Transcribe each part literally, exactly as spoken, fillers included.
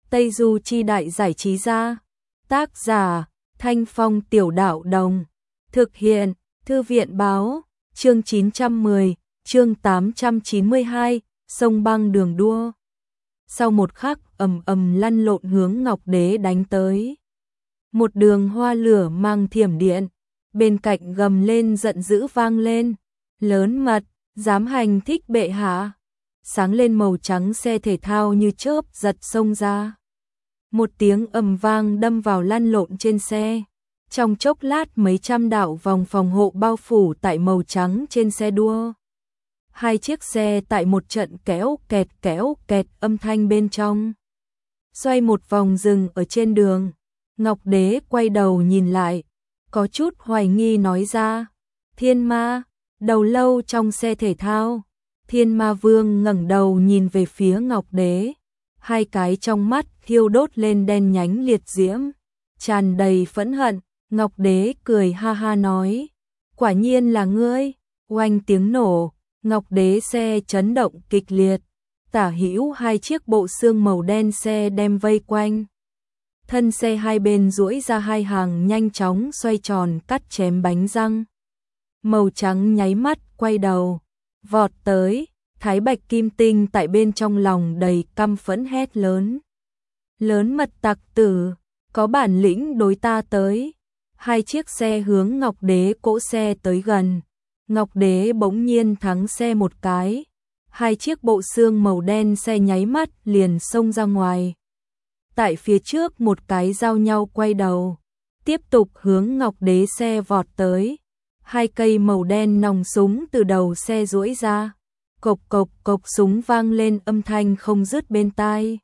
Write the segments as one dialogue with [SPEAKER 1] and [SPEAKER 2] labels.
[SPEAKER 1] Tây Du Chi Đại Giải Trí Gia. Tác giả Thanh Phong Tiểu Đạo Đồng. Thực hiện Thư viện Báo. Chương chín trăm mười, chương tám trăm chín mươi hai, sông băng đường đua. Sau một khắc, ầm ầm lăn lộn hướng Ngọc Đế đánh tới. Một đường hoa lửa mang thiểm điện, bên cạnh gầm lên giận dữ vang lên. Lớn mật, dám hành thích bệ hạ. Sáng lên màu trắng xe thể thao như chớp giật xông ra. Một tiếng ầm vang đâm vào lăn lộn trên xe. Trong chốc lát mấy trăm đạo vòng phòng hộ bao phủ tại màu trắng trên xe đua. Hai chiếc xe tại một trận kéo kẹt kéo kẹt âm thanh bên trong. Xoay một vòng dừng ở trên đường. Ngọc Đế quay đầu nhìn lại, có chút hoài nghi nói ra. Thiên ma, đầu lâu trong xe thể thao. Thiên ma vương ngẩng đầu nhìn về phía Ngọc Đế. Hai cái trong mắt thiêu đốt lên đen nhánh liệt diễm, tràn đầy phẫn hận. Ngọc Đế cười ha ha nói, quả nhiên là ngươi. Oanh tiếng nổ, Ngọc Đế xe chấn động kịch liệt, tả hữu hai chiếc bộ xương màu đen xe đem vây quanh. Thân xe hai bên duỗi ra hai hàng nhanh chóng xoay tròn cắt chém bánh răng. Màu trắng nháy mắt quay đầu, vọt tới. Thái Bạch Kim Tinh tại bên trong lòng đầy căm phẫn hét lớn. Lớn mật tặc tử, có bản lĩnh đối ta tới. Hai chiếc xe hướng Ngọc Đế cỗ xe tới gần. Ngọc Đế bỗng nhiên thắng xe một cái. Hai chiếc bộ xương màu đen xe nháy mắt liền xông ra ngoài. Tại phía trước một cái giao nhau quay đầu. Tiếp tục hướng Ngọc Đế xe vọt tới. Hai cây màu đen nòng súng từ đầu xe duỗi ra. Cộc cộc cộc súng vang lên âm thanh không dứt bên tai.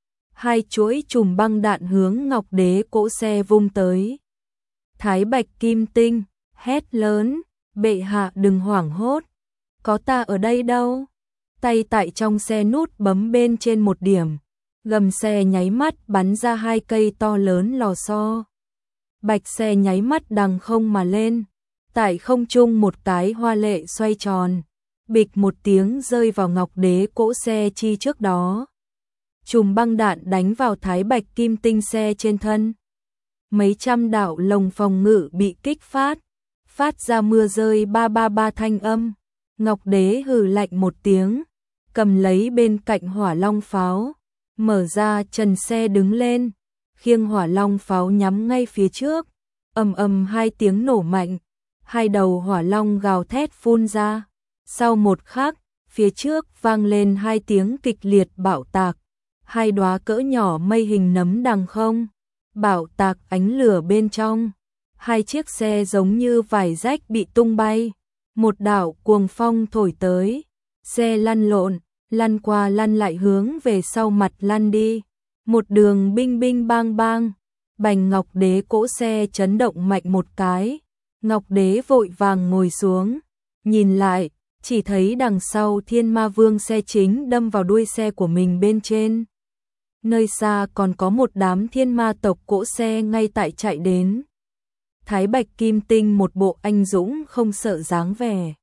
[SPEAKER 1] Hai chuỗi chùm băng đạn hướng Ngọc Đế cỗ xe vung tới. Thái Bạch Kim Tinh hét lớn, bệ hạ đừng hoảng hốt, có ta ở đây đâu. Tay tại trong xe nút bấm bên trên một điểm, gầm xe nháy mắt bắn ra hai cây to lớn lò xo. Bạch xe nháy mắt đằng không mà lên, tại không trung một cái hoa lệ xoay tròn. Bịch một tiếng rơi vào Ngọc Đế cỗ xe chi trước đó. Chùm băng đạn đánh vào Thái Bạch Kim Tinh xe trên thân. Mấy trăm đạo lồng phòng ngự bị kích phát, phát ra mưa rơi ba ba ba thanh âm. Ngọc Đế hừ lạnh một tiếng, cầm lấy bên cạnh hỏa long pháo, mở ra trần xe đứng lên, khiêng hỏa long pháo nhắm ngay phía trước. Ầm ầm hai tiếng nổ mạnh, hai đầu hỏa long gào thét phun ra. Sau một khắc, phía trước vang lên hai tiếng kịch liệt bạo tạc, hai đóa cỡ nhỏ mây hình nấm đằng không, bạo tạc ánh lửa bên trong, hai chiếc xe giống như vải rách bị tung bay, một đạo cuồng phong thổi tới, xe lăn lộn, lăn qua lăn lại hướng về sau mặt lăn đi, một đường binh binh bang bang, bành. Ngọc Đế cỗ xe chấn động mạnh một cái, Ngọc Đế vội vàng ngồi xuống, nhìn lại. Chỉ thấy đằng sau Thiên Ma Vương xe chính đâm vào đuôi xe của mình bên trên. Nơi xa còn có một đám thiên ma tộc cỗ xe ngay tại chạy đến. Thái Bạch Kim Tinh một bộ anh dũng không sợ dáng vẻ.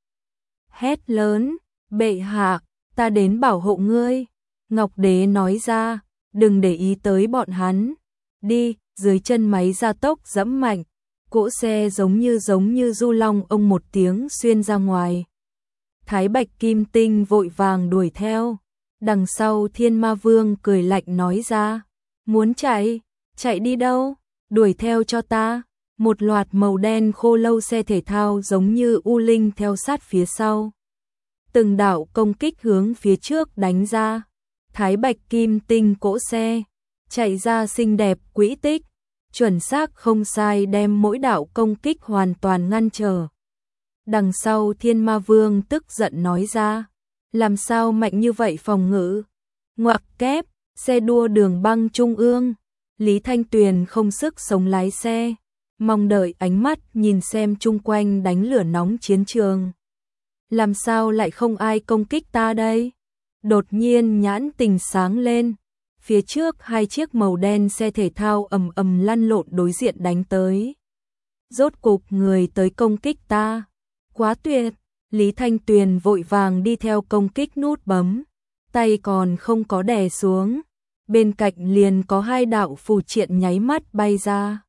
[SPEAKER 1] Hét lớn, bệ hạ, ta đến bảo hộ ngươi. Ngọc Đế nói ra, đừng để ý tới bọn hắn. Đi, dưới chân máy gia tốc dẫm mạnh. Cỗ xe giống như giống như du long ông một tiếng xuyên ra ngoài. Thái Bạch Kim Tinh vội vàng đuổi theo. Đằng sau Thiên Ma Vương cười lạnh nói ra. Muốn chạy? Chạy đi đâu? Đuổi theo cho ta. Một loạt màu đen khô lâu xe thể thao giống như u linh theo sát phía sau. Từng đạo công kích hướng phía trước đánh ra. Thái Bạch Kim Tinh cỗ xe chạy ra xinh đẹp quỹ tích. Chuẩn xác không sai đem mỗi đạo công kích hoàn toàn ngăn trở. Đằng sau Thiên Ma Vương tức giận nói ra, làm sao mạnh như vậy phòng ngự? Ngoặc kép, xe đua đường băng trung ương. Lý Thanh Tuyền không sức sống lái xe, mong đợi ánh mắt nhìn xem chung quanh đánh lửa nóng chiến trường. Làm sao lại không ai công kích ta đây? Đột nhiên nhãn tình sáng lên, phía trước hai chiếc màu đen xe thể thao ầm ầm lăn lộn đối diện đánh tới. Rốt cục người tới công kích ta. Quá tuyệt, Lý Thanh Tuyền vội vàng đi theo công kích nút bấm, tay còn không có đè xuống, bên cạnh liền có hai đạo phù triện nháy mắt bay ra.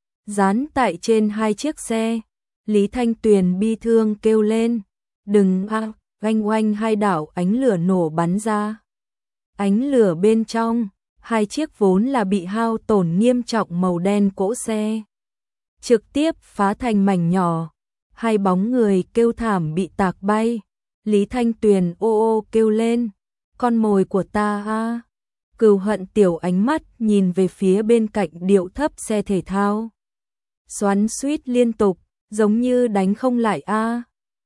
[SPEAKER 1] Dán tại trên hai chiếc xe, Lý Thanh Tuyền bi thương kêu lên, đừng a, oanh oanh hai đạo ánh lửa nổ bắn ra. Ánh lửa bên trong, hai chiếc vốn là bị hao tổn nghiêm trọng màu đen cỗ xe trực tiếp phá thành mảnh nhỏ, hai bóng người kêu thảm bị tạc bay. Lý Thanh Tuyền ô ô kêu lên, con mồi của ta a. Cừu Hận tiểu ánh mắt nhìn về phía bên cạnh điệu thấp xe thể thao. Xoắn xuýt liên tục, giống như đánh không lại a.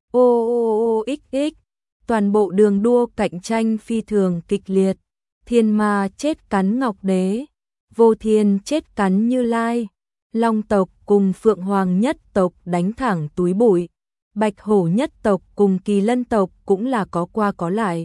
[SPEAKER 1] Ô ô ô x x, toàn bộ đường đua cạnh tranh phi thường kịch liệt. Thiên Ma chết cắn Ngọc Đế, Vô Thiên chết cắn Như Lai, Long tộc cùng Phượng Hoàng nhất tộc đánh thẳng túi bụi, Bạch Hổ nhất tộc cùng Kỳ Lân tộc cũng là có qua có lại.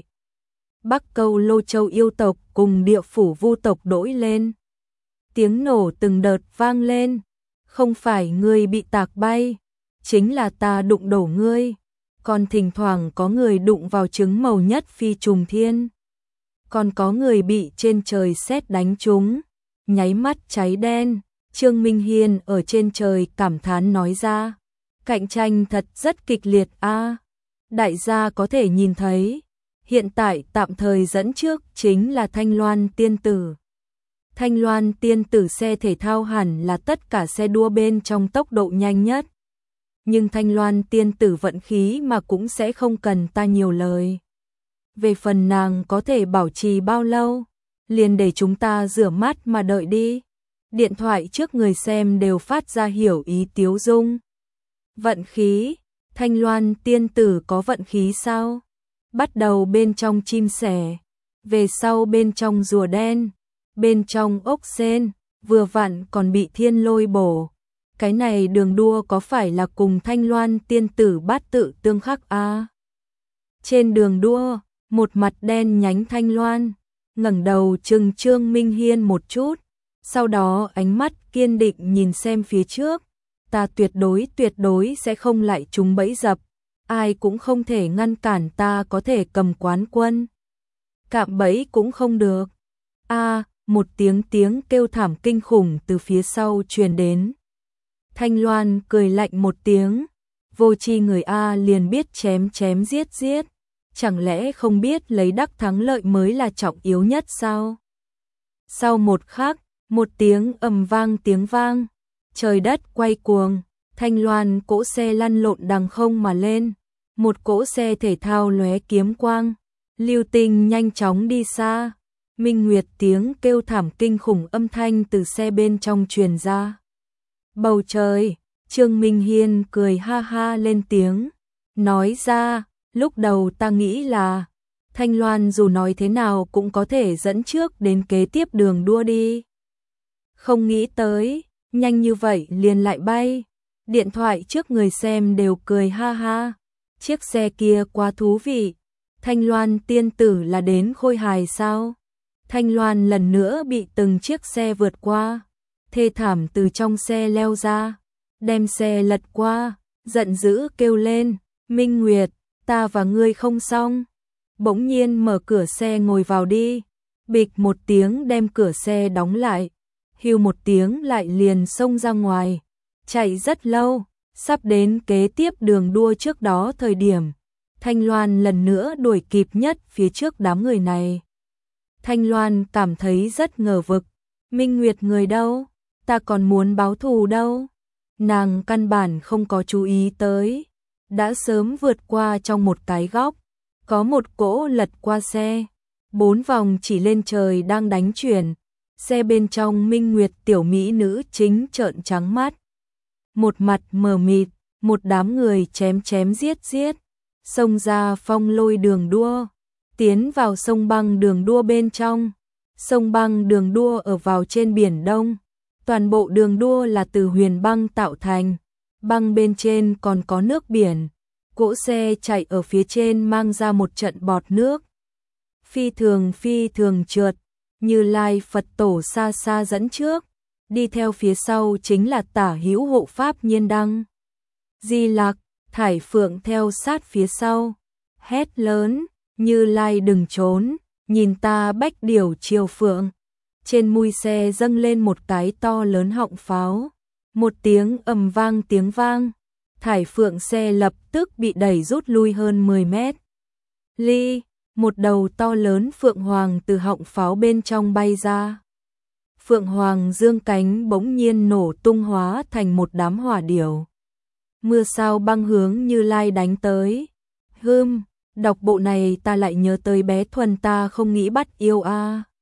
[SPEAKER 1] Bắc Câu Lô Châu yêu tộc cùng Địa Phủ Vu tộc đổi lên. Tiếng nổ từng đợt vang lên, không phải ngươi bị tạc bay, chính là ta đụng đổ ngươi. Còn thỉnh thoảng có người đụng vào trứng màu nhất phi trùng thiên. Còn có người bị trên trời sét đánh trúng, nháy mắt cháy đen. Trương Minh Hiên ở trên trời cảm thán nói ra, cạnh tranh thật rất kịch liệt a. Đại gia có thể nhìn thấy, hiện tại tạm thời dẫn trước chính là Thanh Loan Tiên Tử. Thanh Loan Tiên Tử xe thể thao hẳn là tất cả xe đua bên trong tốc độ nhanh nhất. Nhưng Thanh Loan Tiên Tử vận khí mà cũng sẽ không cần ta nhiều lời. Về phần nàng có thể bảo trì bao lâu, liền để chúng ta rửa mắt mà đợi đi. Điện thoại trước người xem đều phát ra hiểu ý tiếu dung. Vận khí, Thanh Loan Tiên Tử có vận khí sao? Bắt đầu bên trong chim sẻ, về sau bên trong rùa đen, bên trong ốc sên, vừa vặn còn bị thiên lôi bổ. Cái này đường đua có phải là cùng Thanh Loan Tiên Tử bát tự tương khắc a? À? Trên đường đua, một mặt đen nhánh Thanh Loan, ngẩng đầu trừng Trương Minh Hiên một chút, sau đó ánh mắt kiên định nhìn xem phía trước. Ta tuyệt đối tuyệt đối sẽ không lại trúng bẫy dập, ai cũng không thể ngăn cản ta có thể cầm quán quân. Cạm bẫy cũng không được. A, à, một tiếng tiếng kêu thảm kinh khủng từ phía sau truyền đến. Thanh Loan cười lạnh một tiếng, vô tri người A liền biết chém chém giết giết, chẳng lẽ không biết lấy đắc thắng lợi mới là trọng yếu nhất sao? Sau một khắc, một tiếng ầm vang tiếng vang, trời đất quay cuồng, Thanh Loan cỗ xe lăn lộn đằng không mà lên, một cỗ xe thể thao lóe kiếm quang, lưu tinh nhanh chóng đi xa. Minh Nguyệt tiếng kêu thảm kinh khủng âm thanh từ xe bên trong truyền ra. Bầu trời, Trương Minh Hiên cười ha ha lên tiếng, nói ra, lúc đầu ta nghĩ là Thanh Loan dù nói thế nào cũng có thể dẫn trước đến kế tiếp đường đua đi. Không nghĩ tới, nhanh như vậy liền lại bay. Điện thoại trước người xem đều cười ha ha. Chiếc xe kia quá thú vị. Thanh Loan Tiên Tử là đến khôi hài sao? Thanh Loan lần nữa bị từng chiếc xe vượt qua, thê thảm từ trong xe leo ra, đem xe lật qua, giận dữ kêu lên, Minh Nguyệt, ta và ngươi không xong. Bỗng nhiên mở cửa xe ngồi vào đi, bịch một tiếng đem cửa xe đóng lại, hưu một tiếng lại liền xông ra ngoài, chạy rất lâu, sắp đến kế tiếp đường đua trước đó thời điểm. Thanh Loan lần nữa đuổi kịp nhất phía trước đám người này. Thanh Loan cảm thấy rất ngờ vực, Minh Nguyệt người đâu, ta còn muốn báo thù đâu. Nàng căn bản không có chú ý tới, đã sớm vượt qua trong một cái góc, có một cỗ lật qua xe, bốn vòng chỉ lên trời đang đánh chuyển, xe bên trong Minh Nguyệt tiểu mỹ nữ chính trợn trắng mắt, một mặt mờ mịt, một đám người chém chém giết giết, xông ra phong lôi đường đua, tiến vào sông băng đường đua bên trong. Sông băng đường đua ở vào trên biển Đông, toàn bộ đường đua là từ huyền băng tạo thành, băng bên trên còn có nước biển, cỗ xe chạy ở phía trên mang ra một trận bọt nước. Phi thường phi thường trượt, Như Lai Phật Tổ xa xa dẫn trước, đi theo phía sau chính là Tả Hữu hộ pháp Nhiên Đăng. Di Lặc, Thải Phượng theo sát phía sau, hét lớn, Như Lai đừng trốn, nhìn ta Bách Điểu Triều Phượng. trên mui xe dâng lên một cái to lớn họng pháo. Một tiếng ầm vang tiếng vang, thải phượng xe lập tức bị đẩy rút lui hơn mười mét. Ly, một đầu to lớn phượng hoàng từ họng pháo bên trong bay ra. Phượng hoàng dương cánh bỗng nhiên nổ tung hóa thành một đám hỏa điểu. Mưa sao băng hướng Như Lai đánh tới. Hưm, đọc bộ này ta lại nhớ tới bé Thuần ta không nghĩ bắt yêu a. À.